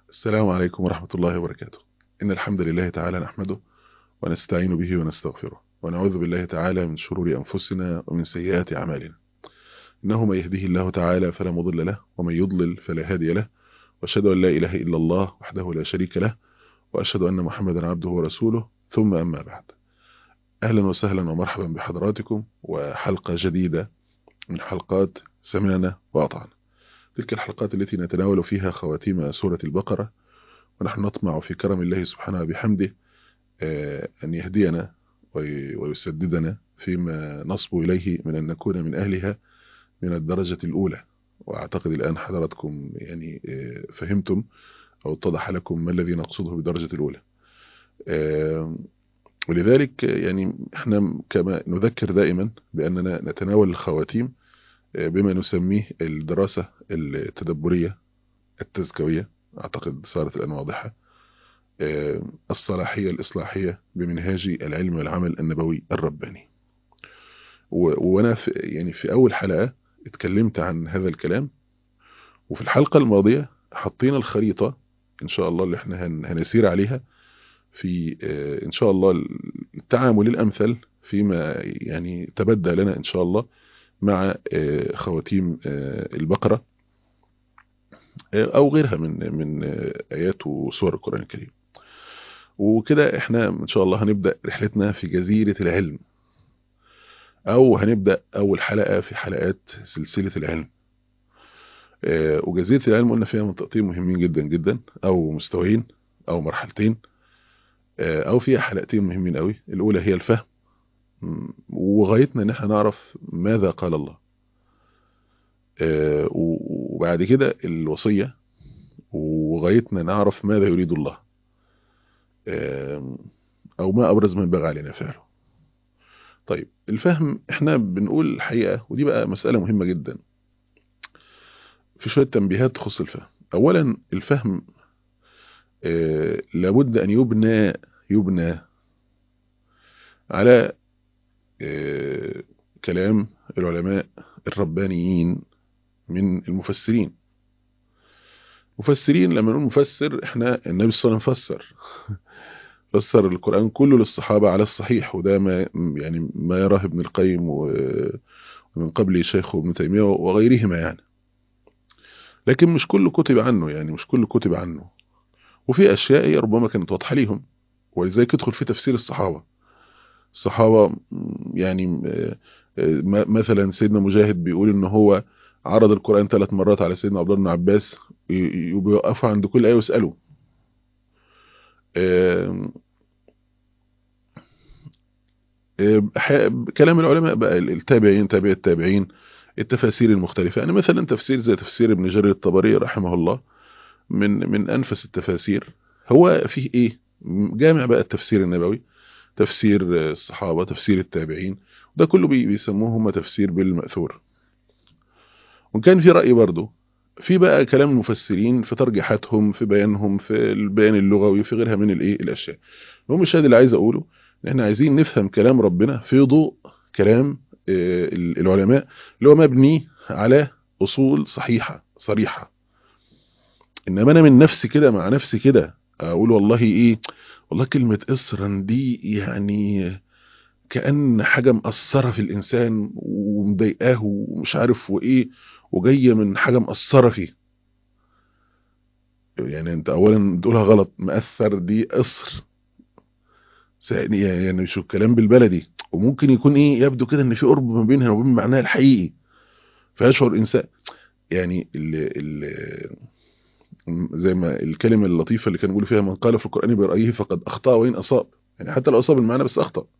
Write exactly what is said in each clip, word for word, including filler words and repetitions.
السلام عليكم ورحمة الله وبركاته. إن الحمد لله تعالى نحمده ونستعين به ونستغفره ونعوذ بالله تعالى من شرور أنفسنا ومن سيئات أعمالنا. إنه من يهده الله تعالى فلا مضل له ومن يضلل فلا هادي له، وأشهد أن لا إله إلا الله وحده لا شريك له، وأشهد أن محمدا عبده ورسوله، ثم أما بعد. أهلا وسهلا ومرحبا بحضراتكم وحلقة جديدة من حلقات سمعنا وأطعنا، تلك الحلقات التي نتناول فيها خواتيم سورة البقرة، ونحن نطمع في كرم الله سبحانه وبحمده أن يهدينا ويسددنا فيما نصب إليه من أن نكون من أهلها من الدرجة الأولى. وأعتقد الآن حضراتكم يعني فهمتم أو اتضح لكم ما الذي نقصده بالدرجة الأولى. ولذلك يعني احنا كما نذكر دائما بأننا نتناول الخواتيم بما نسميه الدراسة التدبرية التزكوية، أعتقد صارت الآن واضحة، الصلاحية الإصلاحية بمنهاج العلم والعمل النبوي الرباني. وأنا في يعني في أول حلقة اتكلمت عن هذا الكلام، وفي الحلقة الماضية حطينا الخريطة إن شاء الله اللي احنا هنسير عليها في إن شاء الله التعامل الأمثل فيما يعني تبدى لنا إن شاء الله مع خواتيم البقرة أو غيرها من من آيات وسور القرآن الكريم. وكده احنا ان شاء الله هنبدأ رحلتنا في جزيرة العلم، او هنبدأ اول حلقة في حلقات سلسلة العلم. اه وجزيرة العلم قلنا فيها منطقتين مهمين جدا جدا، او مستويين او مرحلتين، اه او فيها حلقتين مهمين قوي. الاولى هي الفهم، وغايتنا ان احنا نعرف ماذا قال الله، اه وبعد كده الوصية، وغايتنا نعرف ماذا يريد الله، اه او ما ابرز ما ينبغي علينا فعله. طيب الفهم احنا بنقول الحقيقة، ودي بقى مسألة مهمة جدا، في شوية تنبيهات تخص الفهم. اولا الفهم آه لابد ان يبنى يبنى على آه كلام العلماء الربانيين من المفسرين. مفسرين لما نقول مفسر، احنا النبي صلى الله عليه وسلم فسر فسر القرآن كله للصحابة على الصحيح، وده ما يعني ما يراه ابن القيم ومن قبل شيخه ابن تيمية وغيرهما يعني. لكن مش كله كتب عنه، يعني مش كله كتب عنه، وفي أشياء ربما كانت واضحة ليهم، ولذلك يدخل في تفسير الصحابة. الصحابة يعني مثلا سيدنا مجاهد بيقول إن هو عرض القرآن ثلاث مرات على سيدنا عبد الله بن عباس، وبيوقفوا عند كل آية ويسألوا. كلام العلماء بقى، التابعين تابع التابعين، التفاسير المختلفة. يعني مثلا تفسير زي تفسير ابن جرير الطبري رحمه الله من من أنفس التفاسير. هو فيه إيه؟ جامع بقى التفسير النبوي، تفسير الصحابة، تفسير التابعين، ده كله بيسموه هم تفسير بالمأثور. وكان في رأي برضه في بقى كلام المفسرين في ترجيحاتهم، في بيانهم، في البيان اللغوي، في غيرها من الايه الاشياء. المهم الشاهد اللي عايز اقوله ان احنا عايزين نفهم كلام ربنا في ضوء كلام العلماء اللي هو مبني على اصول صحيحة صريحة. انما انا من نفسي كده مع نفسي كده اقول والله ايه، والله كلمة اسرا دي يعني كأن حاجة مأثرة في الإنسان ومضايقاه ومش عارف وإيه، وجاية من حاجة مأثرة فيه. يعني أنت أولا بتقولها غلط، مأثر دي أسر يعني مش الكلام بالبلدي، وممكن يكون إيه يبدو كده إن في قرب ما بينها وبين معناها الحقيقي، فيشعر الإنسان يعني ال ال زي ما الكلمة اللطيفة اللي كان بيقول فيها من قال في القرآن برأيه فقد أخطأ وإن أصاب، يعني حتى لو أصاب المعنى بس أخطأ.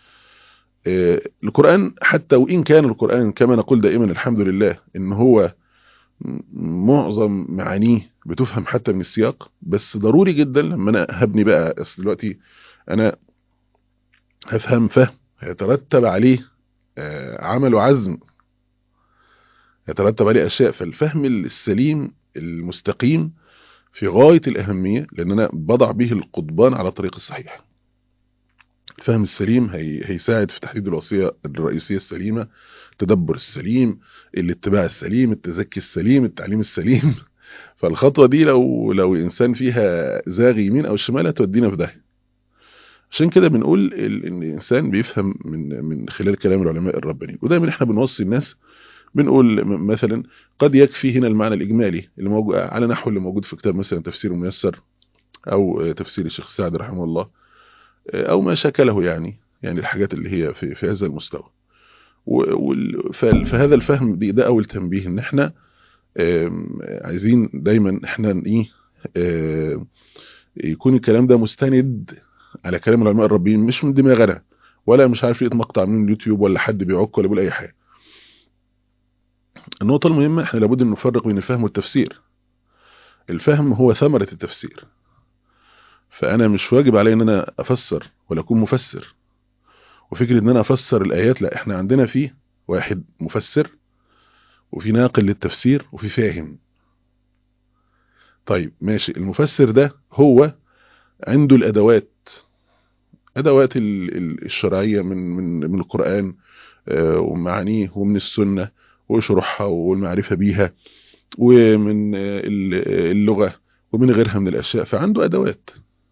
القرآن حتى وإن كان القرآن كما نقول دائما الحمد لله إن هو معظم معانيه بتفهم حتى من السياق، بس ضروري جدا لما أنا هبني بقى دلوقتي أنا هفهم فهم هيترتب عليه عمل وعزم، يترتب عليه أشياء. فالفهم السليم المستقيم في غاية الأهمية، لأن أنا بضع به القضبان على طريق الصحيح. الفهم السليم هي هيساعد في تحديد الوصية الرئيسية السليمة، التدبر السليم، الاتباع السليم، التزكي السليم، التعليم السليم فالخطوة دي لو لو إنسان فيها زاغ يمين أو شمال هتودينا في داهية. عشان كده بنقول ال- إن الإنسان بيفهم من من خلال كلام العلماء الربانيين، ودايما إحنا بنوصي الناس بنقول م- مثلا قد يكفي هنا المعنى الإجمالي اللي موجود على نحو اللي موجود في كتاب مثلا تفسير ميسر، أو آه، تفسير الشيخ سعد رحمه الله، آه، أو ما شكله يعني، يعني الحاجات اللي هي في في هذا المستوى. و- وال- فال- فهذا الفهم دي ده أول تنبيه إن إحنا آم، عايزين دايما إحنا إيه، آم، يكون الكلام ده مستند على كلام العلماء الربانيين، مش من دماغنا، ولا مش عارف لقيت مقطع من اليوتيوب ولا حد بيعك ولا بيقول اي حاجه. النقطه المهمه احنا لابد ان نفرق بين الفهم والتفسير. الفهم هو ثمره التفسير، فانا مش واجب علي ان انا افسر ولا اكون مفسر. وفكره ان انا افسر الايات، لا، احنا عندنا فيه واحد مفسر، وفي ناقل للتفسير، وفي فاهم. طيب ماشي، المفسر ده هو عنده الادوات، ادوات ال- ال- الشرعيه من من من القران، آه، ومعانيه، ومن السنة وشروحها والمعرفة بيها، ومن آه، ال- اللغة، ومن غيرها من الأشياء. فعنده أدوات،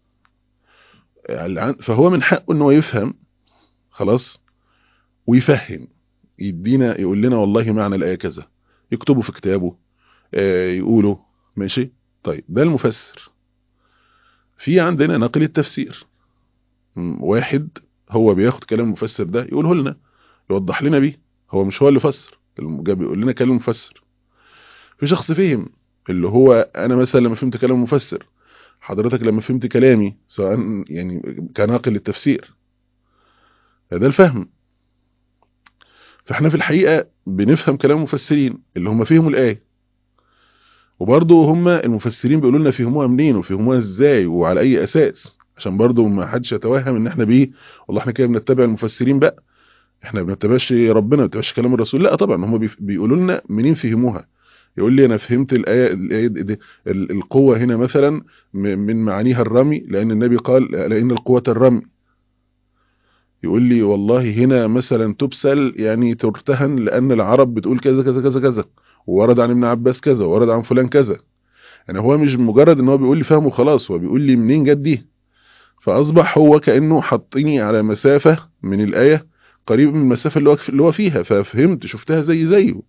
يعني فهو من حقه أنه يفهم، خلاص، ويفهم، يدينا، يقول لنا والله معنى الآية كذا، يكتبه في كتابه، آه، يقوله. ماشي. طيب ده المفسر. في عندنا ناقل التفسير، م، واحد هو بياخد كلام المفسر ده يقوله لنا، يوضح لنا بيه. هو مش هو اللي فسر، جاب بيقول لنا كلام المفسر. في شخص فهم، اللي هو انا مثلا لما فهمت كلام مفسر، حضرتك لما فهمت كلامي، سواء يعني كناقل للتفسير، ده الفهم. فاحنا في الحقيقة بنفهم كلام المفسرين اللي هم فهموا الآية، وبرضه هم المفسرين بيقولوا لنا فهموها منين وفهموها ازاي وعلى اي اساس، عشان برضه ما حدش يتوهم ان احنا بيه والله احنا كده بنتبع المفسرين بقى، احنا ما بنتبعش ربنا، ما بنتبعش كلام الرسول. لا طبعا، هم بيف- بيقولوا لنا منين فهموها. يقول لي انا فهمت الايه الايه دي، ال- القوه هنا مثلا م- من معانيها الرمي، لان النبي قال لان القوه الرمي. يقول لي والله هنا مثلا تبسل يعني ترتهن، لان العرب بتقول كذا كذا كذا كذا، وورد عن ابن عباس كذا، وورد عن فلان كذا. يعني هو مش مجرد ان هو بيقول لي فهمه خلاص، هو بيقول لي منين جت دي. فاصبح هو كانه حطني على مسافه من الايه، قريب من المسافه اللي هو اللي هو فيها، ففهمت، شفتها زي زيه.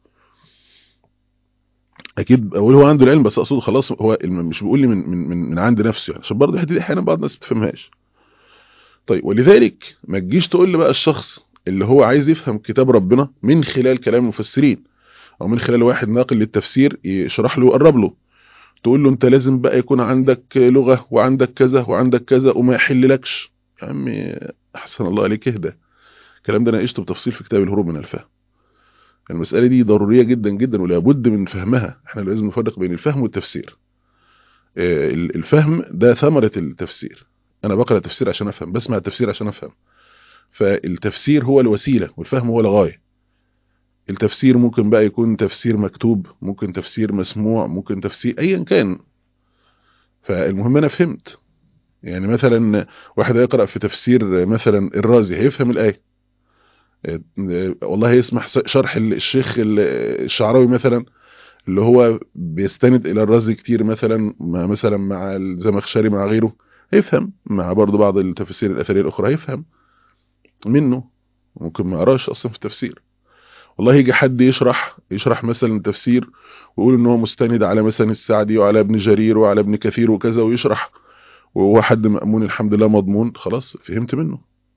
اكيد بقول هو عنده العلم، بس اقصد خلاص هو الم- مش بيقول لي من من من من عند نفسه، يعني عشان برضه الحته دي احيانا بعض الناس ما بتفهمهاش. طيب ولذلك ما تجيش تقول لي بقى الشخص اللي هو عايز يفهم كتاب ربنا من خلال كلام المفسرين، او من خلال واحد ناقل للتفسير يشرح له ويقرب له، تقول له انت لازم بقى يكون عندك لغة وعندك كذا وعندك كذا وما يحللكش. يا عمي احسن الله عليك، اهدى. الكلام ده ناقشته بتفصيل في كتاب الهروب من الفهم. المسألة دي ضرورية جدا جدا ولا بد من فهمها. احنا لازم نفرق بين الفهم والتفسير. آه، الفهم ده ثمرة التفسير. انا بقرأ التفسير عشان افهم، بسمع التفسير عشان افهم. فالتفسير هو الوسيلة والفهم هو الغاية. التفسير ممكن بقى يكون تفسير مكتوب، ممكن تفسير مسموع، ممكن تفسير ايا كان. فالمهم انا فهمت. يعني مثلا واحد هيقرأ في تفسير مثلا الرازي هيفهم الآية، آه، والله يسمح شرح الشيخ الشعراوي مثلا اللي هو بيستند الى الرازي كتير، مثلا مع مثلا مع الزمخشري مع غيره، هيفهم. مع برضو بعض التفاسير الاثريه الاخرى هيفهم منه، ممكن ما قراش اصلا في التفسير. والله يجي حد يشرح يشرح مثلا التفسير ويقول ان هو مستند على مثلا السعدي وعلى ابن جرير وعلى ابن كثير وكذا، ويشرح وهو حد مأمون الحمد لله مضمون، خلاص فهمت منه.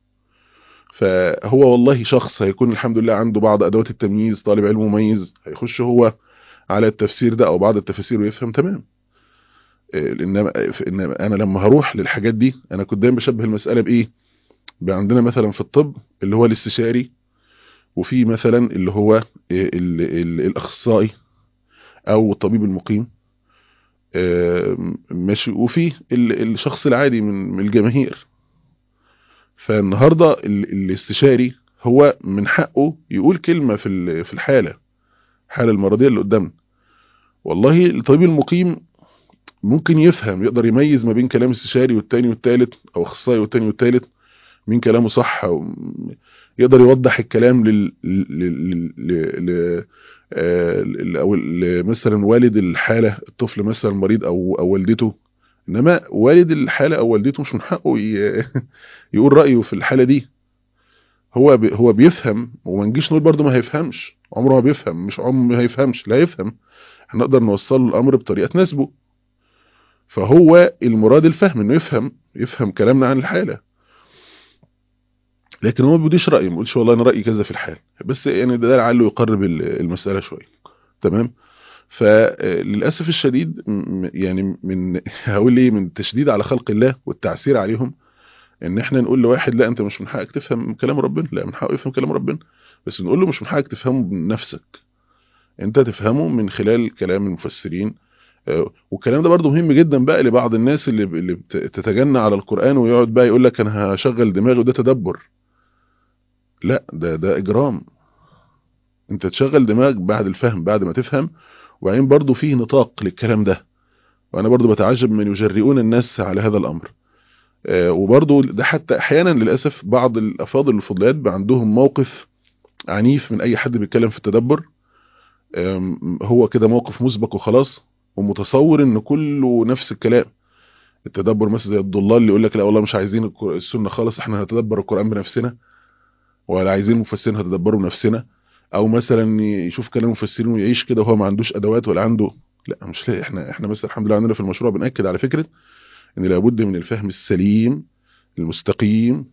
فهو والله شخص هيكون الحمد لله عنده بعض ادوات التمييز، طالب علم مميز، هيخش هو على التفسير ده او بعض التفاسير ويفهم تمام. انما انما انا لما هروح للحاجات دي، انا كنت دايما بشبه المساله بايه، بقى عندنا مثلا في الطب اللي هو الاستشاري، وفي مثلا اللي هو ال ال الاخصائي او الطبيب المقيم، آم، ماشي، وفي ال- الشخص العادي من من الجماهير. فالنهارده ال- الاستشاري هو من حقه يقول كلمه في ال- في الحاله، الحاله المرضيه اللي قدامنا. والله الطبيب المقيم ممكن يفهم، يقدر يميز ما بين كلام استشاري والتاني والتالت، او اخصائي والتاني والتالت، مين كلامه صح، يقدر يوضح الكلام لل لل لل او مثلا والد الحاله، الطفل مثلا مريض او او والدته. انما والد الحاله او والدته مش من حقه يقول رايه في الحاله دي. هو بي هو بيفهم، وما نجيش نقول برده ما هيفهمش، عمره ما بيفهم، مش عمره ما هيفهمش، لا يفهم، احنا نقدر نوصل له الامر بطريقه تناسبه. فهو المراد الفهم، انه يفهم يفهم كلامنا عن الحاله، لكن هو ما بيديش رايه، ما بيقولش والله انا رايي كذا في الحال، بس يعني ده لعله يقرب المساله شويه. تمام. فللاسف الشديد يعني من هقول ايه، من تشديد على خلق الله والتعسير عليهم، ان احنا نقول لواحد لا انت مش من حقك تفهم كلام ربنا، لا من حقه يفهم كلام ربنا، بس نقول له مش من حقك تفهمه بنفسك، انت تفهمه من خلال كلام المفسرين. والكلام ده برضو مهم جدا بقى لبعض الناس اللي اللي تتجنى على القرآن ويقعد بقى يقول لك انا هشغل دماغي وده تدبر. لا، ده ده اجرام. انت تشغل دماغك بعد الفهم، بعد ما تفهم، وبعدين برضو فيه نطاق للكلام ده. وانا برضو بتعجب من يجرئون الناس على هذا الامر. آه وبرضو ده حتى احيانا للاسف بعض الافاضل الفضليات بقى عندهم موقف عنيف من اي حد بيتكلم في التدبر. هو كده موقف مسبق وخلاص، ومتصور ان كله نفس الكلام. التدبر مثلا زي الضلال اللي يقول لك لا والله مش عايزين السنه خالص، احنا هنتدبر القران بنفسنا، ولا عايزين مفسرين هتدبروا بنفسنا. او مثلا يشوف كلام مفسرين ويعيش كده وهو ما عندوش ادوات ولا عنده. لا مش لا، احنا احنا مثلا الحمد لله عندنا في المشروع بنأكد على فكره ان لابد من الفهم السليم المستقيم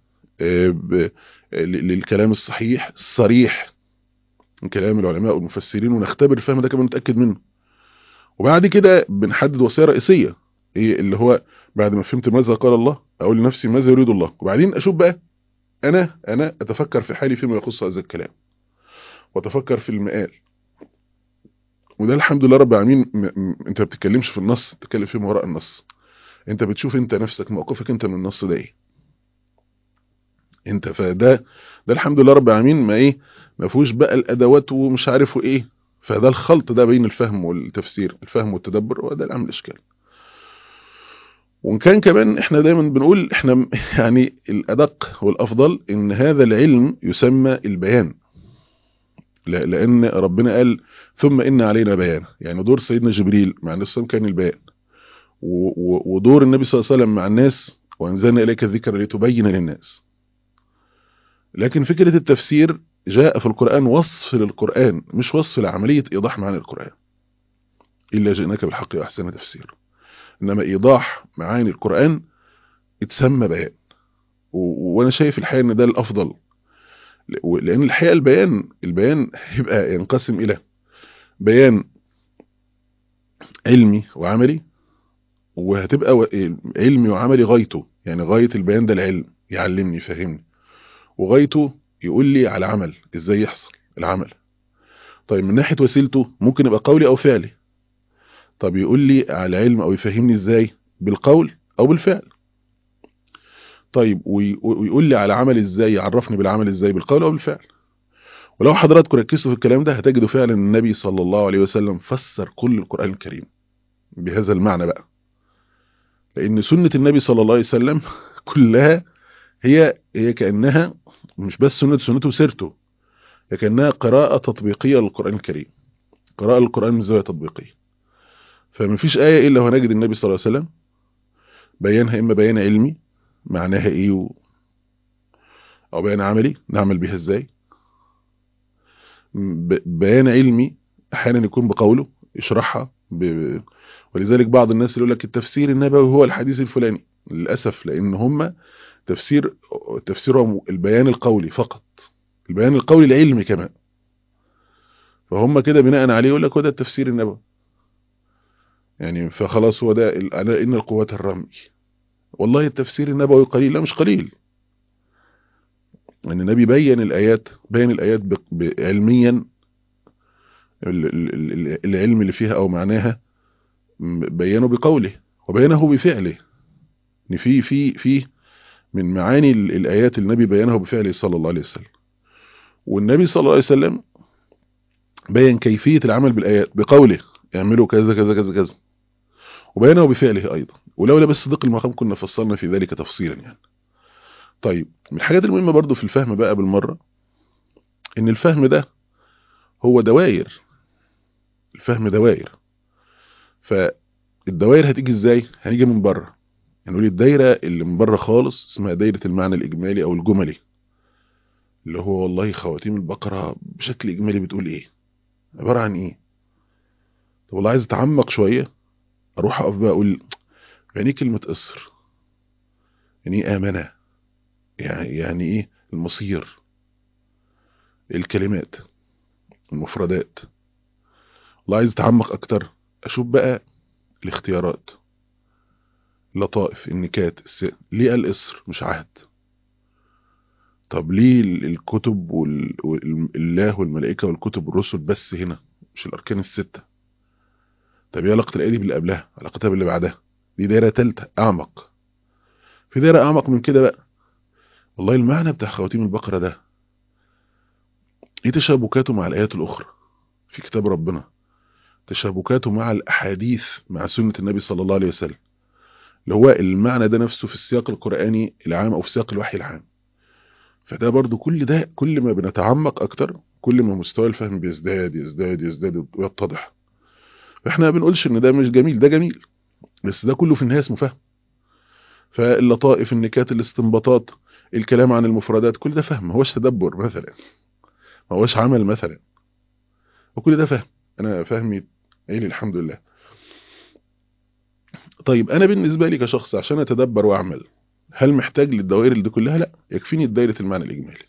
للكلام الصحيح الصريح من كلام العلماء والمفسرين، ونختبر الفهم ده كمان نتأكد منه. وبعد كده بنحدد وصية رئيسية، ايه اللي هو بعد ما فهمت ماذا قال الله اقول لنفسي ماذا يريد الله، وبعدين اشوف بقى انا انا اتفكر في حالي فيما يخص هذا الكلام، واتفكر في المقال. وده الحمد لله رب العالمين، م- م- انت ما بتتكلمش في النص، بتتكلم فيما وراء النص. انت بتشوف انت نفسك موقفك انت من النص ده ايه. انت فده ده الحمد لله رب العالمين ما ايه، ما فيهوش بقى الادوات ومش عارفه ايه. فده الخلط ده بين الفهم والتفسير، الفهم والتدبر، وده اللي عامل اشكال. وان كان كمان احنا دايما بنقول احنا يعني الادق والافضل ان هذا العلم يسمى البيان، لان ربنا قال ثم ان علينا بيان، يعني دور سيدنا جبريل مع النبي صلى الله عليه وسلم كان البيان، ودور النبي صلى الله عليه وسلم مع الناس وانزلنا اليك الذكر لتبين للناس. لكن فكرة التفسير جاء في القرآن وصف للقرآن، مش وصف لعملية ايضاح معاني القرآن. الا جئناك بالحق واحسن تفسير. انما ايضاح معاني القرآن اتسمى بيان. وانا شايف الحقيقه ان ده الافضل، لان الحقيقه البيان البيان هيبقى ينقسم الى بيان علمي وعملي، وهتبقى علمي وعملي غايته يعني غايه البيان ده العلم يعلمني يفهمني، وغايته يقول لي على عمل ازاي يحصل العمل. طيب من ناحيه وسيلته ممكن يبقى قولي او فعلي. طب يقول لي على علم او يفهمني ازاي، بالقول او بالفعل. طيب ويقول لي على عمل ازاي، يعرفني بالعمل ازاي، بالقول او بالفعل. ولو حضراتكم ركزتوا في الكلام ده هتجدوا فعلا النبي صلى الله عليه وسلم فسر كل القرآن الكريم بهذا المعنى بقى. لأن سنة النبي صلى الله عليه وسلم كلها هي هي كأنها مش بس سنة سنته وسيرته، لكنها قراءة تطبيقية للقرآن الكريم، قراءة للقرآن من زاوية تطبيقية. فما فيش آية إلا ونجد النبي صلى الله عليه وسلم بيانها إما بيان علمي معناها إيه و... أو بيان عملي نعمل بيها إزاي. بيان علمي أحيانا يكون بقوله يشرحها ب... ولذلك بعض الناس يقول لك التفسير النبوي هو الحديث الفلاني، للأسف لأن هم تفسير تفسيرهم البيان القولي فقط، البيان القولي العلمي كمان. فهم كده بناء عليه يقول لك هو ده التفسير النبوي يعني، فخلاص هو ده إن القوة الرمي. والله التفسير النبوي قليل، لا مش قليل. يعني النبي بين الآيات بين الآيات علميا العلم اللي فيها أو معناها بينه بقوله وبينه بفعله. ان في في في من معاني الايات النبي بينه بفعله صلى الله عليه وسلم. والنبي صلى الله عليه وسلم بين كيفية العمل بالايات بقوله اعملوا كذا كذا كذا كذا، وبينه بفعله ايضا. ولولا بس صدق المقام كنا فصلنا في ذلك تفصيلا يعني. طيب من الحاجات المهمة برضو في الفهم بقى بالمرة، ان الفهم ده هو دوائر. الفهم دوائر. فالدوائر هتيجي ازاي؟ هنيجي من بره. هنقول الدايرة اللي من بره خالص اسمها دايرة المعنى الإجمالي أو الجملي، اللي هو والله خواتيم البقرة بشكل إجمالي بتقول إيه، عبارة عن إيه. طب والله عايز أتعمق شوية، أروح أقف بقى أقول يعني إيه كلمة إصر، يعني إيه آمنة، يعني, يعني إيه المصير، الكلمات، المفردات. والله عايز أتعمق أكتر، أشوف بقى الاختيارات، اللطائف، النكات، الس... ليه قال إصر مش عهد؟ طب ليه الكتب والله والملائكة والكتب والرسل بس هنا، مش الأركان الستة؟ طب ايه علاقة الآية دي باللي قبلها، علاقتها باللي بعدها؟ دي دايرة تالتة أعمق. في دايرة أعمق من كده بقى، والله المعنى بتاع خواتيم البقرة ده ايه تشابكاته مع الآيات الأخرى في كتاب ربنا، تشابكاته مع الأحاديث مع سنة النبي صلى الله عليه وسلم، اللي هو المعنى ده نفسه في السياق القرآني العام أو في سياق الوحي العام. فده برضو كل ده كل ما بنتعمق أكتر كل ما مستوى الفهم بيزداد يزداد يزداد ويتضح. فاحنا ما بنقولش ان ده مش جميل، ده جميل، بس ده كله في النهاية اسمه فهم. فاللطائف، النكات، الاستنباطات، الكلام عن المفردات، كل ده فهم، ما هوش تدبر مثلا، ما هوش عمل مثلا، وكل ده فهم. انا فهمي عيني الحمد لله. طيب انا بالنسبه لي كشخص عشان اتدبر واعمل، هل محتاج للدوائر اللي دي كلها؟ لا، يكفيني دايره المعنى الاجمالي،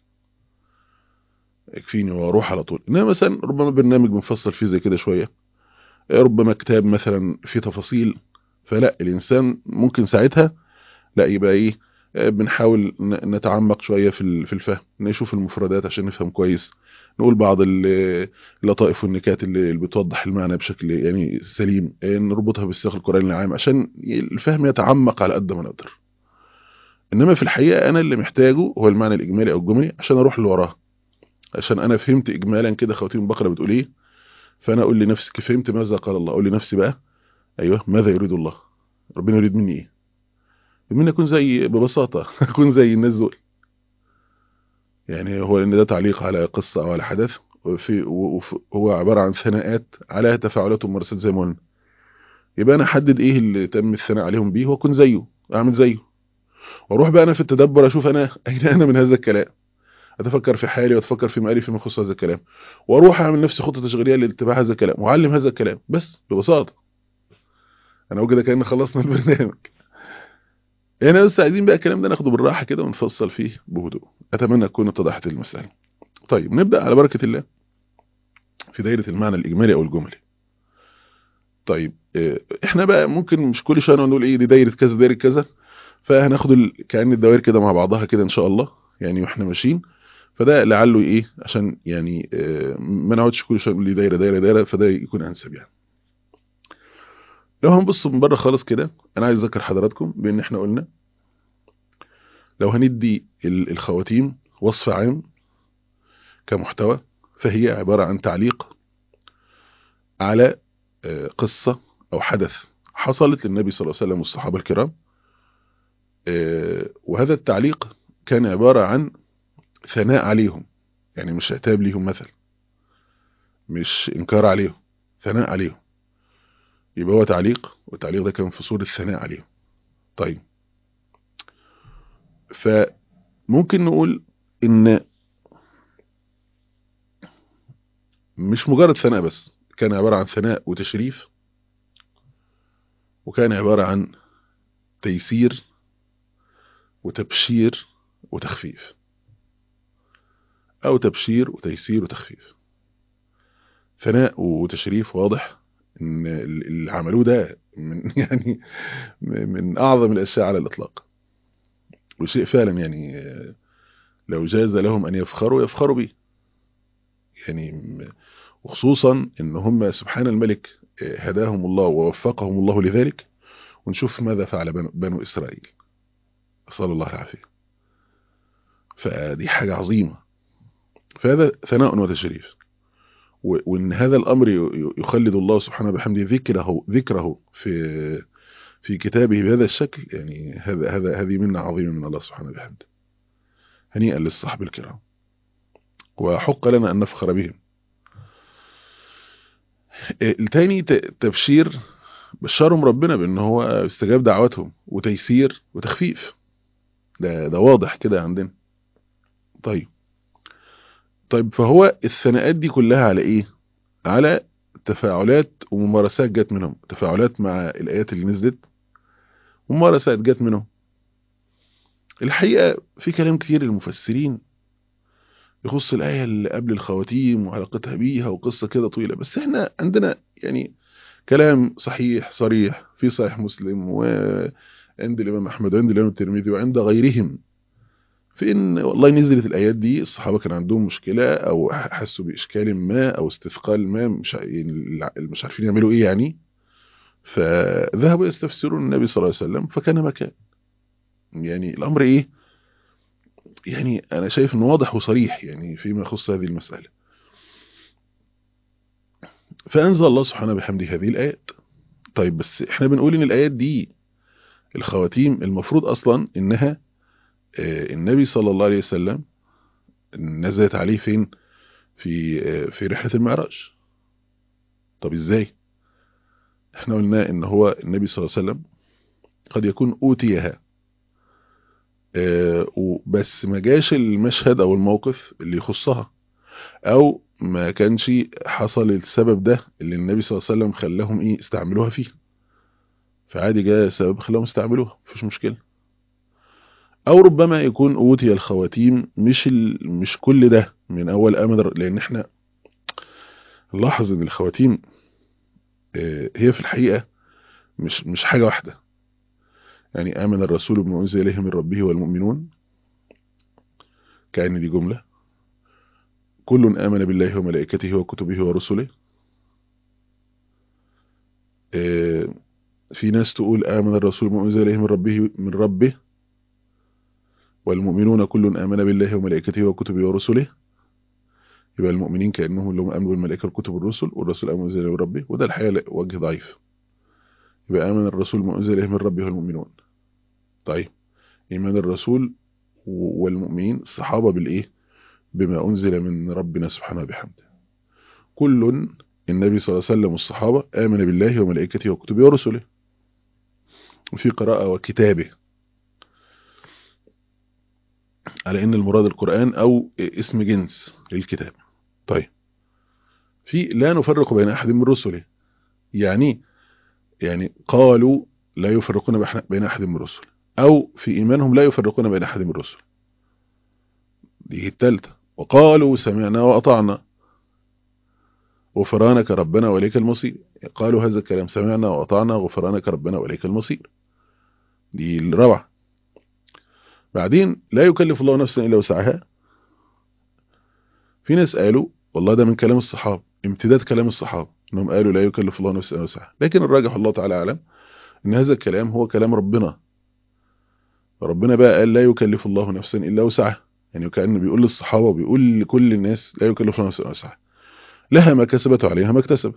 يكفيني واروح على طول. انما مثلا ربما برنامج بنفصل فيه زي كده شويه، ربما كتاب مثلا فيه تفاصيل، فلا الانسان ممكن ساعتها لا يبقى ايه، بنحاول نتعمق شوية في في الفهم، نشوف المفردات عشان نفهم كويس، نقول بعض اللطائف والنكات اللي بتوضح المعنى بشكل يعني سليم، نربطها بالسياق القرآني العام عشان الفهم يتعمق على قد ما نقدر. انما في الحقيقة انا اللي محتاجه هو المعنى الاجمالي او الجملي عشان اروح لوراه، عشان انا فهمت اجمالا كده خواتيم البقرة بتقول ايه، فانا اقول لنفسي كيف فهمت ماذا قال الله، اقول لنفسي بقى ايوه ماذا يريد الله، ربنا يريد مني ايه، مني اكون زي ببساطة اكون زي الناس دول. يعني هو ان ده تعليق على قصة او على حدث، وفي هو عبارة عن ثناءات على تفاعلات وممارسات زي ما قلنا، يبقى انا احدد ايه اللي تم الثناء عليهم بيه واكون زيه، اعمل زيه، واروح بقى انا في التدبر اشوف انا اين انا من هذا الكلام، اتفكر في حالي واتفكر في مالي فيما يخص هذا الكلام، واروح اعمل نفسي خطة تشغيلية لاتباع هذا الكلام واعلم هذا الكلام بس ببساطة. انا وكده كأن خلصنا البرنامج. احنا بس عايزين بقى الكلام ده ناخده بالراحة كده ونفصل فيه بهدوء. اتمنى تكون اتضحت المسألة. طيب نبدأ على بركة الله في دايرة المعنى الإجمالي أو الجملي. طيب احنا بقى ممكن مش كل شويه نقول ايه دي دايره كذا دايره كذا، فهناخد ال... كأن الدوائر كده مع بعضها كده ان شاء الله يعني واحنا ماشيين. فده لعله ايه عشان يعني اه ما نقعدش كل شويه نقول لي دايره دايره دايره، فده يكون انسب يعني. لو هنبص من بره خالص كده، انا عايز اذكر حضراتكم بان احنا قلنا لو هندي الخواتيم وصف عام كمحتوى، فهي عباره عن تعليق على اه قصه او حدث حصلت للنبي صلى الله عليه وسلم والصحابه الكرام، وهذا التعليق كان عبارة عن ثناء عليهم، يعني مش عتاب ليهم مثل، مش إنكار عليهم، ثناء عليهم. يبقى هو تعليق، والتعليق ده كان في صورة الثناء عليهم. طيب فممكن نقول إن مش مجرد ثناء بس، كان عبارة عن ثناء وتشريف، وكان عبارة عن تيسير وتبشير وتخفيف، أو تبشير وتيسير وتخفيف. ثناء وتشريف واضح ان اللي عملوه ده من يعني من اعظم الاشياء على الاطلاق، وشيء فعلا يعني لو جاز لهم ان يفخروا يفخروا به يعني، وخصوصا ان هم سبحان الملك هداهم الله ووفقهم الله لذلك. ونشوف ماذا فعل بنو, بنو اسرائيل، صلى الله العافية. فدي حاجة عظيمة، فهذا ثناء وتشريف، وان هذا الامر يخلد الله سبحانه بحمده ذكره ذكره في في كتابه بهذا الشكل، يعني هذا هذا هذه منة عظيمة من الله سبحانه بحمده. هنيئا للصحب الكرام، وحق لنا أن نفخر بهم. التاني تبشير، بشرهم ربنا بأن هو استجاب دعوتهم وتيسير وتخفيف، ده, ده واضح كده عندنا. طيب طيب فهو الثناءات دي كلها على ايه؟ على تفاعلات وممارسات جت منهم، تفاعلات مع الآيات اللي نزلت وممارسات جت منهم. الحقيقة في كلام كتير للمفسرين يخص الآية اللي قبل الخواتيم وعلاقتها بيها وقصة كده طويلة، بس احنا عندنا يعني كلام صحيح صريح في صحيح مسلم وعند الإمام أحمد وعند الإمام الترمذي وعند غيرهم في إن والله نزلت الآيات دي الصحابة كان عندهم مشكلة أو حسوا بإشكال ما أو استثقال ما، مش مش عارفين يعملوا إيه يعني، فذهبوا يستفسرون النبي صلى الله عليه وسلم فكان مكان. يعني الأمر إيه؟ يعني أنا شايف إنه واضح وصريح يعني فيما يخص هذه المسألة. فأنزل الله سبحانه بحمده هذه الآيات. طيب بس إحنا بنقول إن الآيات دي الخواتيم المفروض أصلا إنها النبي صلى الله عليه وسلم نزلت عليه فين؟ في في رحلة المعراج. طب إزاي؟ إحنا قلنا إن هو النبي صلى الله عليه وسلم قد يكون أوتيها بس ما جاش المشهد أو الموقف اللي يخصها، أو ما كانش حصل السبب ده اللي النبي صلى الله عليه وسلم خلاهم إيه استعملوها فيه، فعادي جاء سبب خلاهم استعملوها مفيش مشكلة. او ربما يكون اوتي الخواتيم مش ال... مش كل ده من اول امر، لان احنا نلاحظ ان الخواتيم هي في الحقيقة مش مش حاجة واحدة. يعني امن الرسول بما انزل اليه من ربه والمؤمنون، كأن دي جملة، كل امن بالله وملائكته وكتبه ورسله. في ناس تقول امن الرسول بما انزل اليه من ربه من ربه والمؤمنون كل امن بالله وملائكته وكتبه ورسله، يبقى المؤمنين كأنهم اللي هم امنوا بالملائكة والكتب والرسل، والرسول امن بالله من ربه، وده الحقيقة وجه ضعيف. يبقى آمن الرسول بما أنزل إليه من ربه والمؤمنون. طيب إيمان الرسول والمؤمنين الصحابة بالإيه؟ بما أنزل من ربنا سبحانه بحمده. كل النبي صلى الله عليه وسلم والصحابة آمن بالله وملائكته وكتبه ورسله، وفي قراءة وكتابه على إن المراد القرآن أو اسم جنس للكتاب. طيب في لا نفرق بين أحد من رسله، يعني يعني قالوا لا يفرقون بين أحد من رسله، أو في إيمانهم لا يفرقون بين أحد من رسله. دي الثالثة. وقالوا سمعنا وأطعنا غفرانك ربنا وإليك المصير، قالوا هذا الكلام سمعنا وأطعنا غفرانك ربنا وإليك المصير. دي الرابعة. بعدين لا يكلف الله نفسا إلا وسعها. في ناس قالوا والله ده من كلام الصحابة، امتداد كلام الصحابة انهم قالوا لا يكلف الله نفسا إلا وسعها، لكن الراجح الله تعالى أعلم ان هذا الكلام هو كلام ربنا. ربنا بقى قال لا يكلف الله نفسا إلا وسعها، يعني كأنه بيقول للصحابة وبيقول لكل الناس لا يكلف الله نفسا إلا وسعها، لها ما كسبت وعليها ما اكتسبت.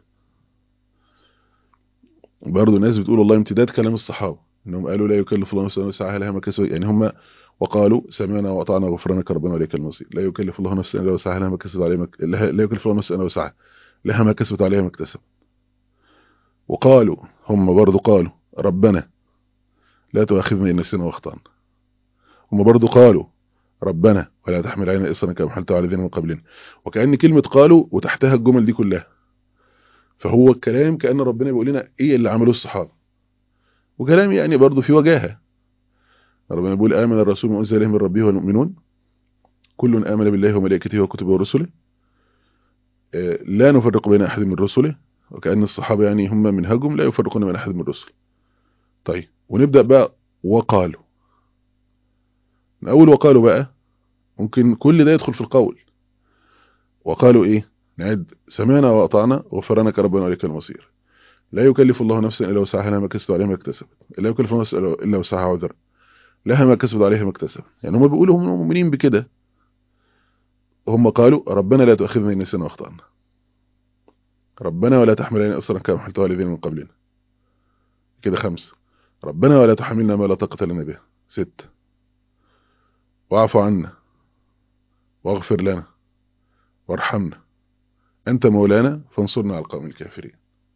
برضه الناس بتقول والله امتداد كلام الصحابة انهم قالوا لا يكلف الله نفسا إلا وسعها لها ما كسبت، يعني هم وقالوا سمعنا وأطعنا غفرانك ربنا وإليك المصير، لا يكلف الله نفسا إلا وسعها لها ما كسبت عليها مك... لا يكلف الله نفسا إلا وسعها لها ما كسبت عليها ما اكتسبت. وقالوا هم برضه قالوا ربنا لا تؤاخذنا إن نسينا واخطأنا. هم برضه قالوا ربنا ولا تحمل علينا إصرا كما حملته على الذين من قبلنا. وكأن كلمة قالوا وتحتها الجمل دي كلها، فهو الكلام كأن ربنا بيقول لنا ايه اللي عملوه الصحابة، وكلام يعني برضه في وجاهه. ربنا بيقول آمن الرسول ما أنزل إليه من ربه والمؤمنون كل آمن بالله وملائكته وكتبه ورسله لا نفرق بين أحد من رسله، وكأن الصحابة يعني هم منهجهم لا يفرقون بين أحد من الرسل. طيب ونبدأ بقى وقالوا. من أول وقالوا بقى ممكن كل ده يدخل في القول. وقالوا إيه؟ نعد سمعنا وأطعنا غفرانك ربنا وإليك المصير، لا يكلف الله نفسا إلا وسعها لها ما كسبت عليها ما اكتسبت، لا يكلف الله نفسا إلا وسعها عذر لها ما كسبت عليها ما اكتسبت. يعني هم بيقولوا هم مؤمنين بكده. هم قالوا ربنا لا تؤاخذنا إن نسينا وأخطأنا، ربنا ولا تحمل علينا إصرا كما حملته على الذين من قبلنا. كده خمسة. ربنا ولا تحملنا ما لا طاقة لنا به. ستة. واعف عنا واغفر لنا وارحمنا أنت مولانا فانصرنا على القوم الكافرين.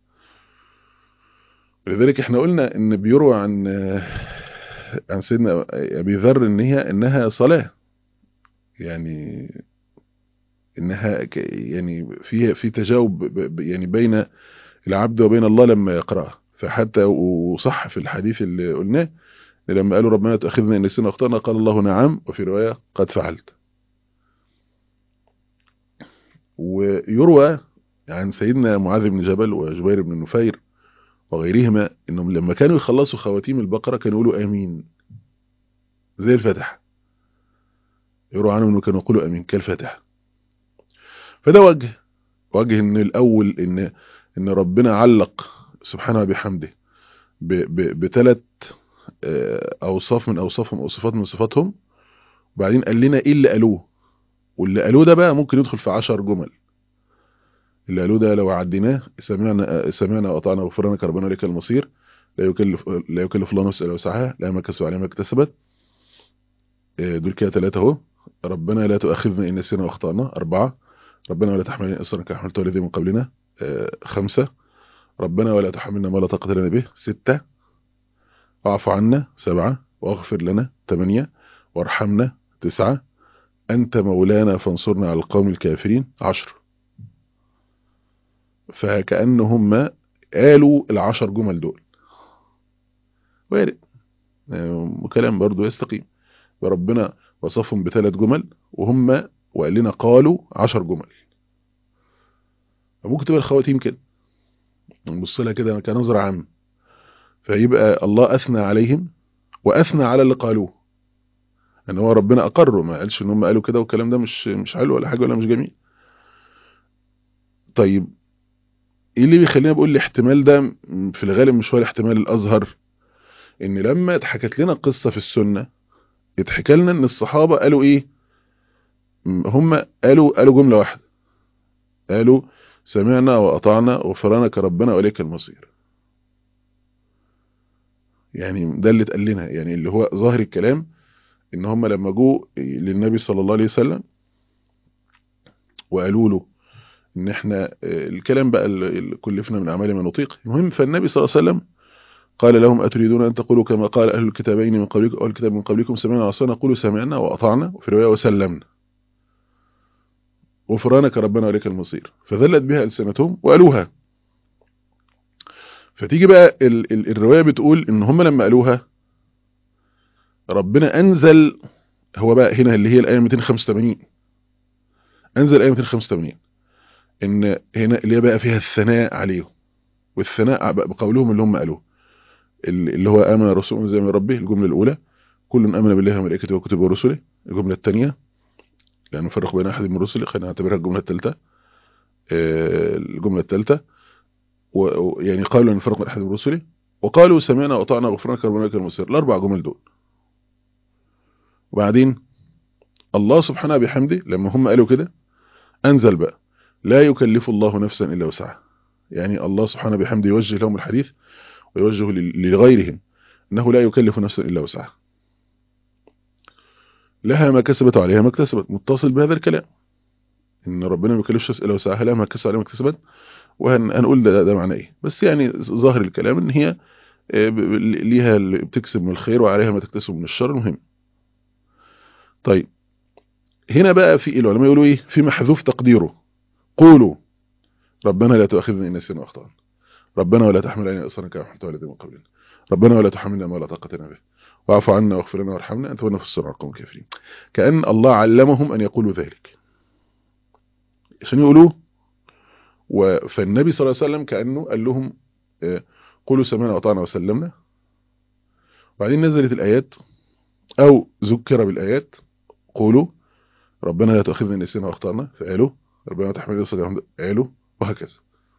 لذلك احنا قلنا ان بيروى عن عن سيدنا أبي ذر ان هي انها صلاة، يعني انها يعني في في تجاوب يعني بين العبد وبين الله لما يقرأها. فحتى وصح في الحديث اللي قلناه لما قالوا ربنا تأخذنا إن نسينا أخطأنا قال الله نعم، وفي رواية قد فعلت. ويروى عن سيدنا معاذ بن جبل وجبير بن نفير وغيرهما انهم لما كانوا يخلصوا خواتيم البقرة كانوا يقولوا امين زي الفاتحة. يروى عنهم انه كانوا يقولوا امين كالفاتحة. فده وجه وجه ان الاول ان ان ربنا علق سبحانه وبحمده بثلاث اوصاف من اوصافهم او صفات من صفاتهم، وبعدين قال لنا ايه اللي قالوه، واللي قالوه ده بقى ممكن يدخل في عشر جمل. اللي قالوه ده لو عديناه سمعنا سمعنا وأطعنا غفرانك ربنا لك المصير، لا يكلف لا يكلف الله نفسا الا وسعها لها ما كسبت عليها ما اكتسبت. دول كده ثلاثة اهو. ربنا لا تؤاخذنا إن نسينا وأخطأنا. أربعة. ربنا ولا تحملنا إصرا كما حملته الذين من قبلنا. خمسة. ربنا ولا تحملنا ما لا طاقة لنا به. ستة. واعف عنا. سبعة. واغفر لنا. ثمانية. وارحمنا. تسعة. أنت مولانا فانصرنا على القوم الكافرين. عشر. فكأنهم قالوا العشر جمل دول. وارد كلام برضو يستقيم. وربنا وصفهم بثلاث جمل وهم وقال لنا قالوا عشر جمل. ممكن تبقى الخواتيم كده نبص لها كده كنظرة عامة، فيبقى الله أثنى عليهم وأثنى على اللي قالوه، ان هو ربنا أقره، ما قالش ان هم قالوا كده والكلام ده مش مش حلو ولا حاجة ولا مش جميل. طيب ايه اللي بيخلينا بقول الاحتمال ده في الغالب مش هو الاحتمال الأظهر؟ ان لما اتحكت لنا قصة في السنة اتحكى لنا ان الصحابة قالوا ايه، هم قالوا قالوا جملة واحدة، قالوا سمعنا وأطعنا غفرانك ربنا وإليك المصير. يعني ده اللي اتقال لنا، يعني اللي هو ظاهر الكلام ان هم لما جو للنبي صلى الله عليه وسلم وقالوا له ان احنا الكلام بقى اللي كلفنا من اعمال ما نطيق. المهم فالنبي صلى الله عليه وسلم قال لهم اتريدون ان تقولوا كما قال اهل الكتابين من قبلكم او الكتاب من قبلكم سمعنا وعصينا، قولوا سمعنا واطعنا، وفي روايه وسلمنا غفرانك ربنا وإليك المصير. فذلت بها ألسنتهم وقالوها. فتيجي بقى ال ال الرواية بتقول ان هم لما قالوها ربنا انزل، هو بقى هنا اللي هي الآية مئتين وخمسة وثمانين، انزل آية مئتين وخمسة وثمانين ان هنا اللي هي بقى فيها الثناء عليهم، والثناء بقولهم اللي هم قالوه اللي هو آمن رسول زي من ربه، الجملة الأولى كل آمن بالله وملائكته وكتبه ورسله. الجملة الثانية لا نفرق بين أحد من رسله، خلينا نعتبرها الجملة الثالثة. الجملة الثالثة ويعني قالوا لا نفرق بين أحد من رسله، وقالوا سمعنا وأطعنا غفرانك ربنا ولك المصير. الأربع جمل دول. وبعدين الله سبحانه بحمده لما هم قالوا كده أنزل بقى لا يكلف الله نفسا إلا وسعها. يعني الله سبحانه بحمده يوجه لهم الحديث ويوجه لغيرهم أنه لا يكلف نفسا إلا وسعها، لها ما كسبت وعليها ما اكتسبت. متصل بهذا الكلام ان ربنا ما يكلفش نفس الا وسعها، لها ما كسبت وعليها ما اكتسبت. وهنقول ده, ده معناه ايه، بس يعني ظاهر الكلام ان هي ليها اللي بتكسب من الخير وعليها ما تكتسب من الشر. المهم طيب هنا بقى في العلماء يقولوا ايه، في محذوف تقديره قولوا ربنا لا تؤاخذنا ان نسينا واخطأنا، ربنا ولا تحمل علينا اصرا كما حملته على الذين من قبلنا، ربنا ولا تحملنا ما لا طاقة لنا به، واعف عنا واغفر لنا وارحمنا انت في السر على القوم الكافرين. كأن الله علمهم ان يقولوا ذلك عشان يقولوه. فالنبي صلى الله عليه وسلم كأنه قال لهم قولوا سمعنا وأطعنا وسلمنا. وبعدين نزلت الآيات أو ذكر بالآيات قولوا ربنا لا تؤاخذنا إن نسينا وأخطأنا، فقالوا ربنا لا تحملنا إصرا قالوا، وهكذا.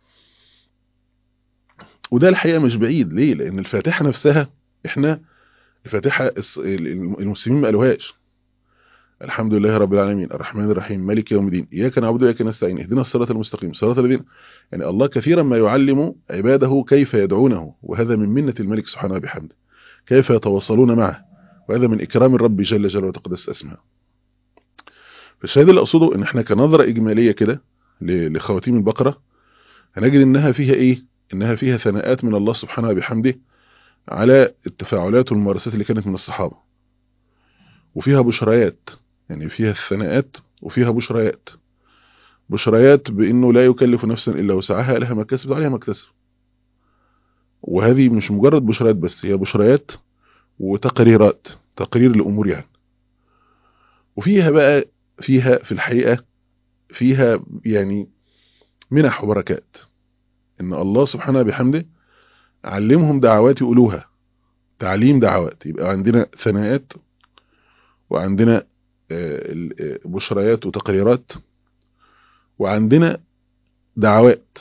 وده الحقيقة مش بعيد. ليه؟ لأن الفاتحة نفسها احنا الفاتحة المسلمين ما قالوهاش. الحمد لله رب العالمين الرحمن الرحيم مالك يوم الدين إياك نعبد وإياك نستعين اهدنا الصراط المستقيم صراط الذين. يعني الله كثيرا ما يعلم عباده كيف يدعونه، وهذا من منة الملك سبحانه وبحمده، كيف يتواصلون معه، وهذا من إكرام الرب جل جلاله وتقدس أسماءه. فالشاهد اللي اقصده ان احنا كنظرة اجمالية كده لخواتيم البقرة هنجد انها فيها ايه؟ انها فيها ثناءات من الله سبحانه وبحمده على التفاعلات والممارسات اللي كانت من الصحابة، وفيها بشريات، يعني فيها الثناءات وفيها بشريات. بشريات بانه لا يكلف نفسا الا وسعها، لها ما كسبت عليها ما اكتسب. وهذه مش مجرد بشريات بس، هي بشريات وتقريرات، تقرير الامور يعني. وفيها بقى فيها في الحقيقة فيها يعني منح وبركات، ان الله سبحانه بحمده علمهم دعوات يقولوها، تعليم دعوات. يبقى عندنا ثناءات وعندنا بشريات وتقريرات وعندنا دعوات،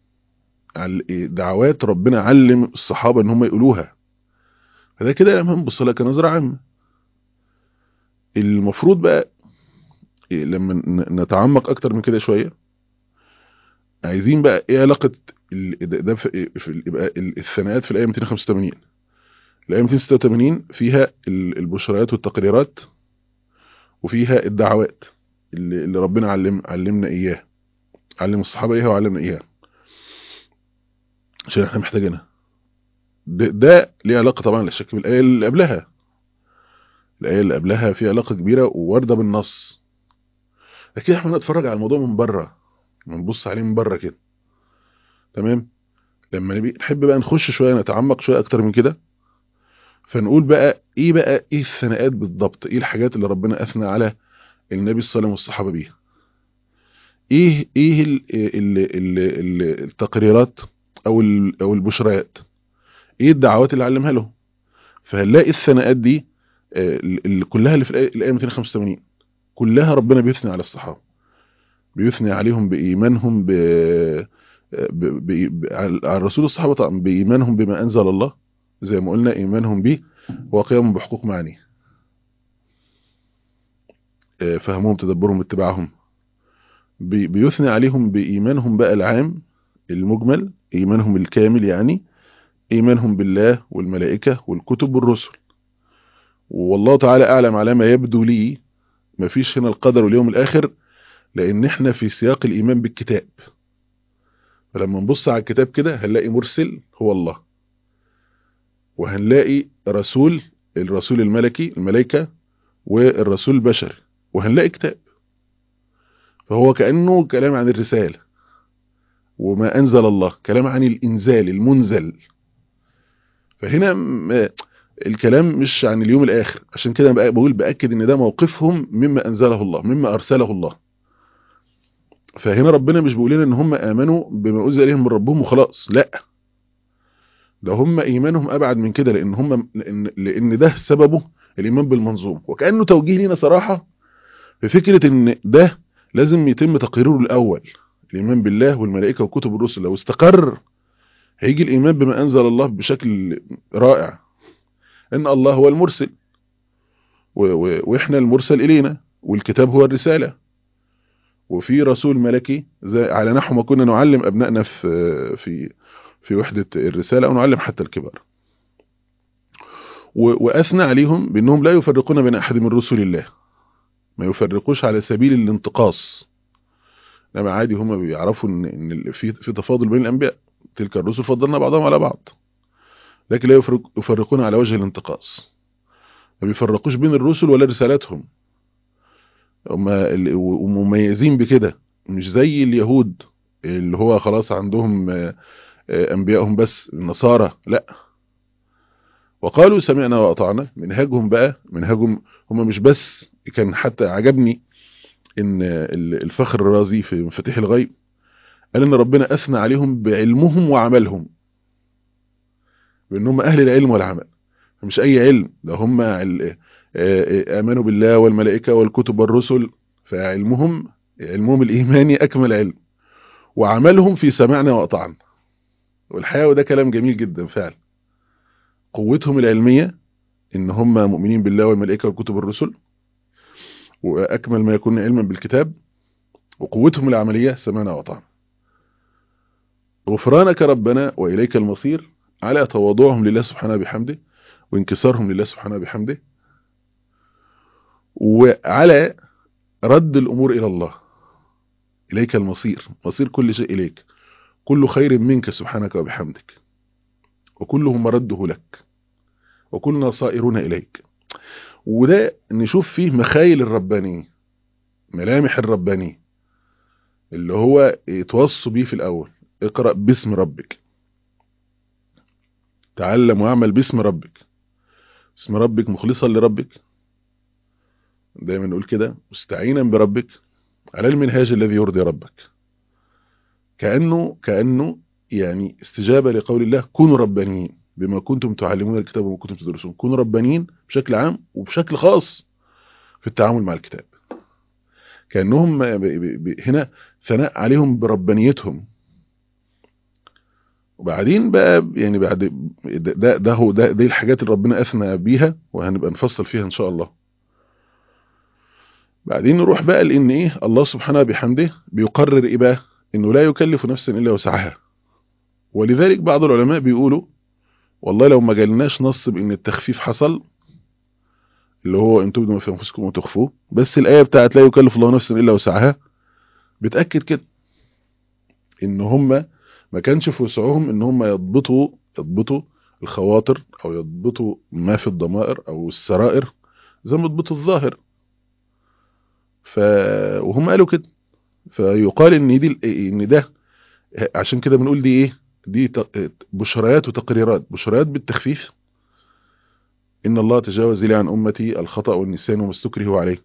دعوات ربنا علم الصحابة ان هم يقولوها. فده كده لما نبص لها كنظرة عامة. المفروض بقى لما نتعمق اكتر من كده شوية، عايزين بقى ايه علاقة ده في يبقى الثناءات في الآية مئتين وخمسة وثمانين. الآية مئتين وستة وثمانين فيها البشريات والتقريرات وفيها الدعوات اللي, اللي ربنا علم علمنا اياه، علم الصحابة اياها وعلمنا اياها عشان احنا محتاجينها. ده, ده ليه علاقة طبعا لا شك بالآية اللي قبلها. الآية اللي قبلها فيها علاقة كبيرة وواردة بالنص، لكن احنا نتفرج على الموضوع من بره، نبص عليه من بره كده. تمام. لما نبي نحب بقى نخش شوية نتعمق شوية اكتر من كده، فنقول بقى ايه بقى ايه الثناءات بالضبط، ايه الحاجات اللي ربنا اثنى على النبي صلى الله عليه وسلم والصحابة بيها، ايه ايه ال ال ال ال التقريرات او او البشريات، ايه الدعوات اللي علمها لهم. فهنلاقي الثناءات دي اللي كلها اللي في الآية مئتين وخمسة وثمانين كلها ربنا بيثني على الصحابة، بيثني عليهم بإيمانهم ب... ب... ب... على الرسول الصحابة طبعا بإيمانهم بما أنزل الله، زي ما قلنا إيمانهم به وقيامهم بحقوق معانيه، فهمهم تدبرهم اتباعهم. بي... بيثني عليهم بإيمانهم بقى العام المجمل، إيمانهم الكامل يعني إيمانهم بالله والملائكة والكتب والرسل. والله تعالى أعلم على ما يبدو لي، ما فيش هنا القدر واليوم الآخر، لأن احنا في سياق الإيمان بالكتاب. فلما نبص على الكتاب كده هنلاقي مرسل هو الله، وهنلاقي رسول الرسول الملكي الملائكة والرسول البشري، وهنلاقي كتاب. فهو كأنه كلام عن الرسالة، وما أنزل الله كلام عن الإنزال المنزل. فهنا الكلام مش عن اليوم الآخر، عشان كده بقى بقول بأكد ان ده موقفهم مما أنزله الله مما أرسله الله. فهنا ربنا مش بيقول لنا ان هم آمنوا بما أنزل إليهم من ربهم وخلاص، لا، ده هم إيمانهم أبعد من كده، لأن هم لأن, لأن ده سببه الإيمان بالمنظوم. وكأنه توجيه لنا صراحة في فكرة ان ده لازم يتم تقريره الأول، الإيمان بالله والملائكة وكتب الرسل. لو استقر هيجي الإيمان بما أنزل الله بشكل رائع، ان الله هو المرسل واحنا المرسل الينا، والكتاب هو الرسالة، وفي رسول ملكي زي على نحو ما كنا نعلم ابنائنا في في في وحدة الرسالة، او نعلم حتى الكبار. واثنى عليهم بانهم لا يفرقون بين احد من رسل الله، ما يفرقوش على سبيل الانتقاص، انما عادي هم بيعرفوا ان ان في في تفاضل بين الانبياء، تلك الرسل فضلنا بعضهم على بعض، لكن لا يفرق يفرقون على وجه الانتقاص، ما بيفرقوش بين الرسل ولا رسالاتهم، هم مميزين بكده، مش زي اليهود اللي هو خلاص عندهم انبيائهم بس، النصارى لا. وقالوا سمعنا واطعنا، منهجهم بقى منهجهم هم مش بس. كان حتى عجبني ان الفخر الرازي في مفاتيح الغيب قال ان ربنا اثنى عليهم بعلمهم وعملهم، بانهم اهل العلم والعمل، مش اي علم، ده هم امنوا بالله والملائكة والكتب والرسل، فعلمهم علمهم الايماني اكمل علم، وعملهم في سمعنا واطعنا. والحقيقة وده كلام جميل جدا فعلا، قوتهم العلمية ان هم مؤمنين بالله والملائكة والكتب والرسل، واكمل ما يكون علما بالكتاب، وقوتهم العملية سمعنا واطعنا. غفرانك ربنا واليك المصير، على تواضعهم لله سبحانه بحمده وانكسارهم لله سبحانه بحمده، وعلى رد الامور الى الله، اليك المصير، مصير كل شيء اليك، كل خير منك سبحانك وبحمدك، وكله مرده لك، وكلنا صائرون اليك. وده نشوف فيه مخايل الربانية، ملامح الربانية اللي هو يتوصوا بيه في الاول. اقرأ باسم ربك، تعلم واعمل باسم ربك، اسم ربك مخلصا لربك، دايما نقول كده، مستعينا بربك على المنهاج الذي يرضي ربك. كأنه كأنه يعني استجابة لقول الله كونوا ربانيين بما كنتم تعلمون الكتاب وما كنتم تدرسون. كونوا ربانيين بشكل عام وبشكل خاص في التعامل مع الكتاب. كأنهم ب ب ب هنا ثناء عليهم بربانيتهم. وبعدين بقى يعني بعد ده ده, ده هو ده دي الحاجات اللي ربنا أثنى بيها، وهنبقى نفصل فيها إن شاء الله. بعدين نروح بقى لأن إيه الله سبحانه بحمده بيقرر إيه بقى، إنه لا يكلف نفسا إلا وسعها. ولذلك بعض العلماء بيقولوا والله لو ما جالناش نص بإن التخفيف حصل، اللي هو إن تبدوا ما في أنفسكم وتخفوه، بس الآية بتاعت لا يكلف الله نفسا إلا وسعها بتأكد كده إن هم ما كانش في وسعهم إن هم يضبطوا يضبطوا الخواطر أو يضبطوا ما في الضمائر أو السرائر زي ما يضبطوا الظاهر. ف وهم قالوا كده، فيقال إن دي إن ده عشان كده بنقول دي إيه، دي بشريات وتقريرات. بشريات بالتخفيف، إن الله تجاوز لي عن أمتي الخطأ والنسيان وما استكرهوا عليه،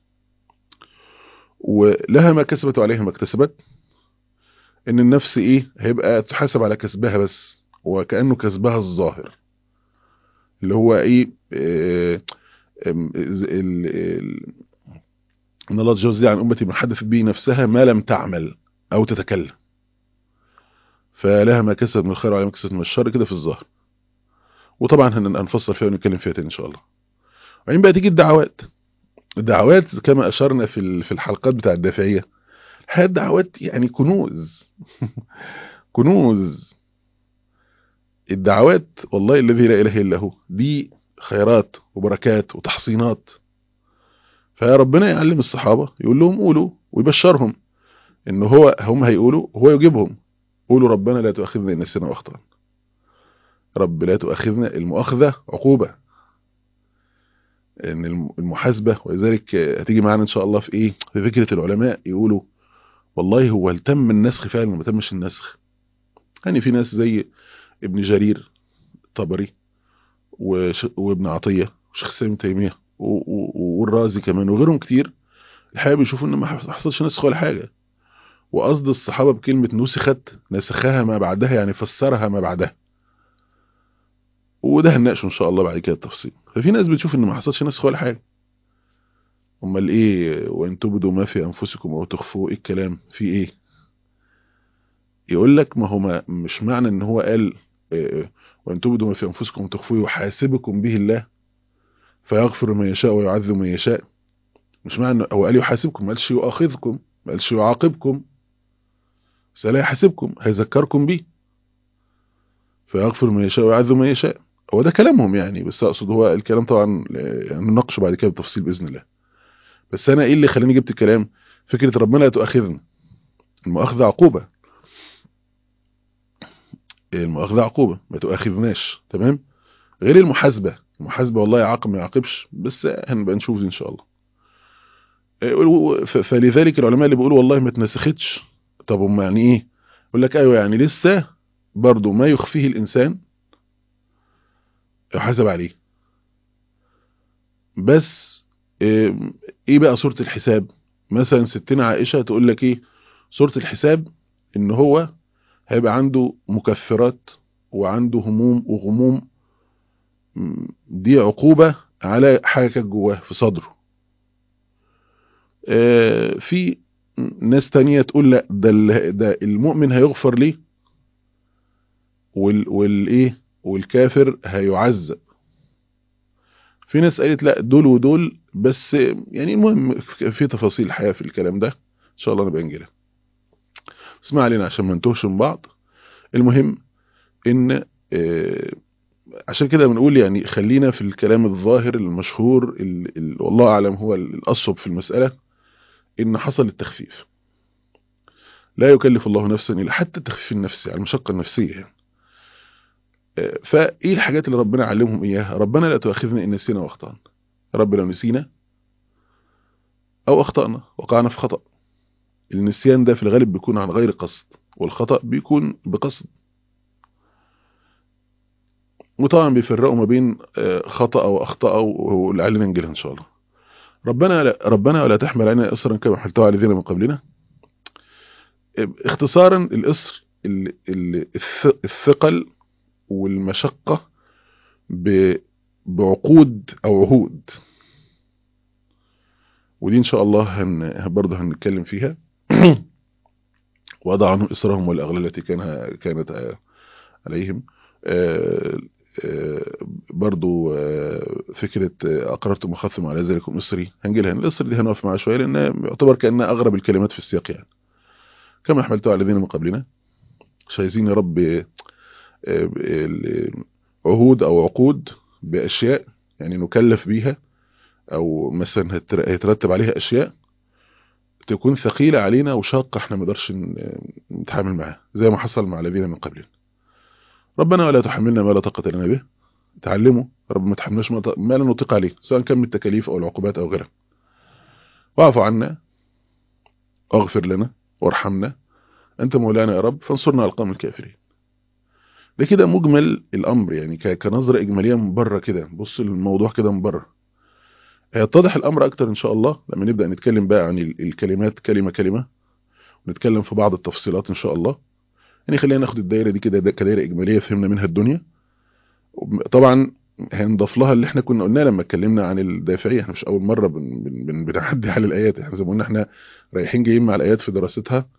ولها ما كسبت وعليها ما اكتسبت. إن النفس إيه هيبقى تحاسب على كسبها بس، وكأنه كسبها الظاهر اللي هو إيه آه ال ال إن الله تجاوز لي عن أمتي من حدثت به نفسها ما لم تعمل أو تتكلم، فلها ما كسبت من الخير وعليها ما كسبت من الشر كده في الظاهر. وطبعا هنفصل فيها ونتكلم فيها تاني إن شاء الله. وبعدين بقى تيجي الدعوات. الدعوات كما أشرنا في في الحلقات بتاع الدافعية، الحقيقة الدعوات يعني كنوز كنوز. الدعوات والله الذي لا إله إلا هو دي خيرات وبركات وتحصينات. فربنا يعلم الصحابة يقول لهم قولوا، ويبشرهم إن هو هم هيقولوا هو يجيبهم. قولوا ربنا لا تؤاخذنا إن نسينا وأخطأنا. رب لا تؤاخذنا، المؤاخذة عقوبة، ان المحاسبة. ولذلك هتيجي معانا ان شاء الله في ايه، في فكرة العلماء يقولوا والله هو هل تم النسخ فعلا ولا ما تمش النسخ. يعني في ناس زي ابن جرير الطبري وابن عطية وشيخ ابن تيمية والرازي كمان وغيرهم كتير، الحقيقة بيشوفوا ان ما حصلش نسخ ولا حاجة. وقصد الصحابة بكلمة نسخت، نسخها ما بعدها يعني فسرها ما بعدها. وده هنناقشه ان شاء الله بعد كده التفصيل. ففي ناس بتشوف ان ما حصلش نسخ ولا حاجة. امال ايه وان تبدوا ما في انفسكم او تخفوه، ايه الكلام في ايه؟ يقول لك ما هو ما مش معنى ان هو قال إيه وان تبدوا ما في انفسكم وتخفوه يحاسبكم به الله فيغفر من يشاء ويعذب من يشاء. مش معنى هو قال يحاسبكم، ما قالش يؤاخذكم، ما قالش يعاقبكم، بس لا يحاسبكم هيذكركم به فيغفر من يشاء ويعذب من يشاء. هو ده كلامهم يعني، بس اقصد هو الكلام طبعا يعني نناقشه بعد كده بالتفصيل باذن الله. بس انا ايه اللي خلاني جبت الكلام، فكرة ربنا لا تؤاخذنا، المؤاخذة عقوبة، المؤاخذة عقوبة ما تؤاخذناش، تمام. غير المحاسبة، المحاسبة والله يعاقب ما يعاقبش، بس هنبقى نشوف ان شاء الله. فلذلك العلماء اللي بيقولوا والله ما اتنسختش، طب هم يعني ايه؟ يقول لك ايوه يعني لسه برضو ما يخفيه الانسان يحاسب عليه. بس ايه بقى صورة الحساب؟ مثلا ستنا عائشة تقول لك ايه صورة الحساب، ان هو هيبقى عنده مكفرات وعنده هموم وغموم، دي عقوبة على حاجة كانت جواه في صدره. آه في ناس تانية تقول لا ده, ده المؤمن هيغفر ليه وال والايه والكافر هيعذب. في ناس قالت لا دول ودول، بس يعني المهم في تفاصيل الحياة في الكلام ده ان شاء الله نبقى نجيلها. اسمع علينا عشان ما نتوهش من بعض. المهم ان آه عشان كده بنقول يعني خلينا في الكلام الظاهر المشهور، ال ال والله أعلم هو الأصوب في المسألة، ان حصل التخفيف. لا يكلف الله نفسا الا حتى التخفيف النفسي على المشقه النفسيه يعني. فايه الحاجات اللي ربنا علمهم اياها؟ ربنا لا تؤاخذنا ان نسينا واخطانا. رب لو نسينا او اخطانا وقعنا في خطأ. النسيان ده في الغالب بيكون عن غير قصد، والخطأ بيكون بقصد. وطبعا بيفرقوا ما بين خطأ واخطاء، ولعلنا نجيلها ان شاء الله. ربنا لا ربنا ولا تحمل علينا اصرا كما حملته على الذين من قبلنا. اختصارا الاصر الثقل والمشقة بعقود او عهود، ودي ان شاء الله هن برضه هنتكلم فيها. وضع عنهم إصرهم والأغلال التي كانها كانت عليهم. برضو فكرة أقررتم وخذتم على ذلكم إصري، هنجيلها. الإصر دي هنقف معها شوية لأنها يعتبر كأنها أغرب الكلمات في السياق يعني. كما حملته على الذين من قبلنا. مش عايزين يا رب عهود أو عقود بأشياء يعني نكلف بيها، أو مثلا هيترتب عليها أشياء تكون ثقيلة علينا وشاقة احنا ما نقدرش نتحامل معاها، زي ما حصل مع الذين من قبلنا. ربنا ولا تحملنا ما لا طاقة لنا به. تعلموا رب ما تحملناش ما لا نطيق عليه، سواء كان من التكاليف او العقوبات او غيرها. واعف عنا، اغفر لنا، وارحمنا، انت مولانا يا رب فانصرنا على القوم الكافرين. ده كده مجمل الامر يعني، كنظرة اجمالية من بره كده. بص للموضوع كده من بره، هيتضح الامر اكتر ان شاء الله لما نبدأ نتكلم بقى عن الكلمات كلمة كلمة، ونتكلم في بعض التفصيلات ان شاء الله. يعني خلينا ناخد الدايرة دي كده كدايرة اجمالية فهمنا منها الدنيا. طبعا هنضاف لها اللي احنا كنا قلناه لما اتكلمنا عن الدافعية. احنا مش اول مرة بن بن بن بنعدي على الايات، احنا زي ما قلنا احنا رايحين جايين مع الايات في دراستها.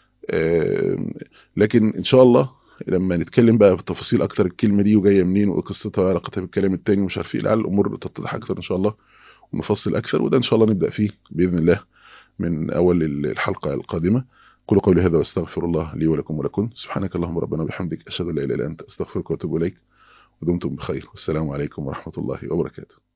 لكن ان شاء الله لما نتكلم بقى بتفاصيل اكتر الكلمة دي وجاية منين وقصتها وعلاقتها بالكلام التاني ومش عارف ايه، لعل الامور تتضح اكتر ان شاء الله ونفصل اكثر. وده ان شاء الله نبدأ فيه باذن الله من اول الحلقة القادمة. قولوا قولي هذا واستغفر الله لي ولكم ولكم. سبحانك اللهم ربنا وبحمدك اشهد ان لا اله الا انت استغفرك واتوب اليك. ودمتم بخير، والسلام عليكم ورحمة الله وبركاته.